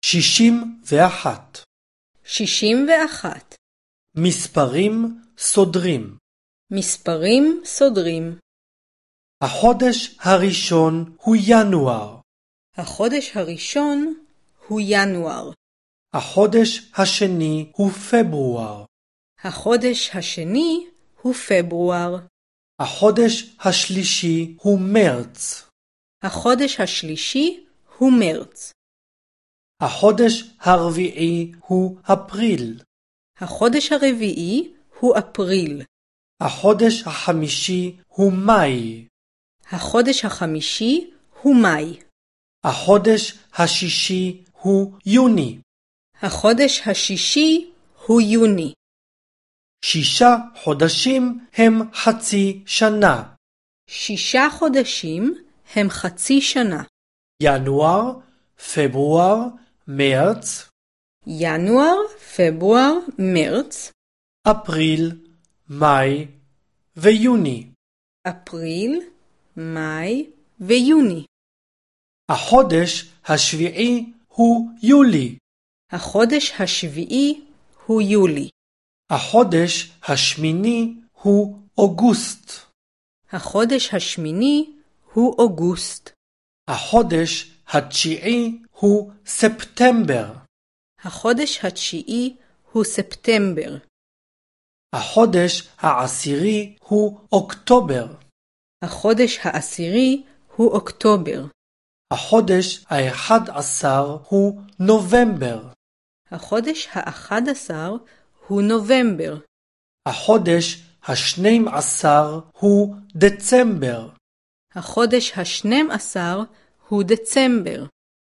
61. 61. מספרים סודרים. מספרים סודרים. החודש הראשון הוא ינואר. החודש הראשון הוא ינואר. החודש השני הוא פברואר. החודש השני הוא פברואר. החודש השלישי הוא מרץ. החודש השלישי הוא מרץ. החודש הרביעי הוא אפריל. החודש הרביעי הוא אפריל. החודש החמישי הוא מאי. החודש החמישי הוא מאי. החודש השישי הוא יוני. החודש השישי הוא יוני. 6 חודשים הם חצי שנה. 6 חודשים הם חצי שנה. ינואר, פברואר, מרץ, ינואר, פברואר, מרץ, אפריל, מאי ויוני. אפריל, מאי ויוני. החודש השביעי הוא יולי. החודש השביעי הוא יולי. החודש השמיני הוא אוגוסט. החודש השמיני הוא אוגוסט. החודש התשיעי הוא ספטמבר. החודש התשיעי הוא ספטמבר. החודש העשירי הוא אוקטובר. החודש העשירי הוא אוקטובר. החודש ה-11 הוא נובמבר. החודש ה-11 הוא נובמבר. החודש ה-12 הוא דצמבר. החודש ה-12 הוא דצמבר.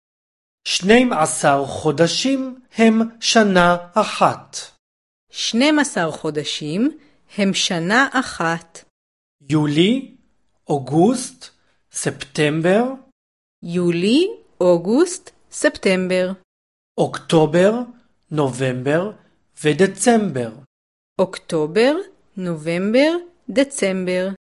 12 חודשים הם שנה אחת. 12 חודשים הם שנה אחת. יולי, אוגוסט, ספטמבר, יולי, אוגוסט, ספטמבר. אוקטובר, נובמבר ודצמבר. אוקטובר, נובמבר, דצמבר.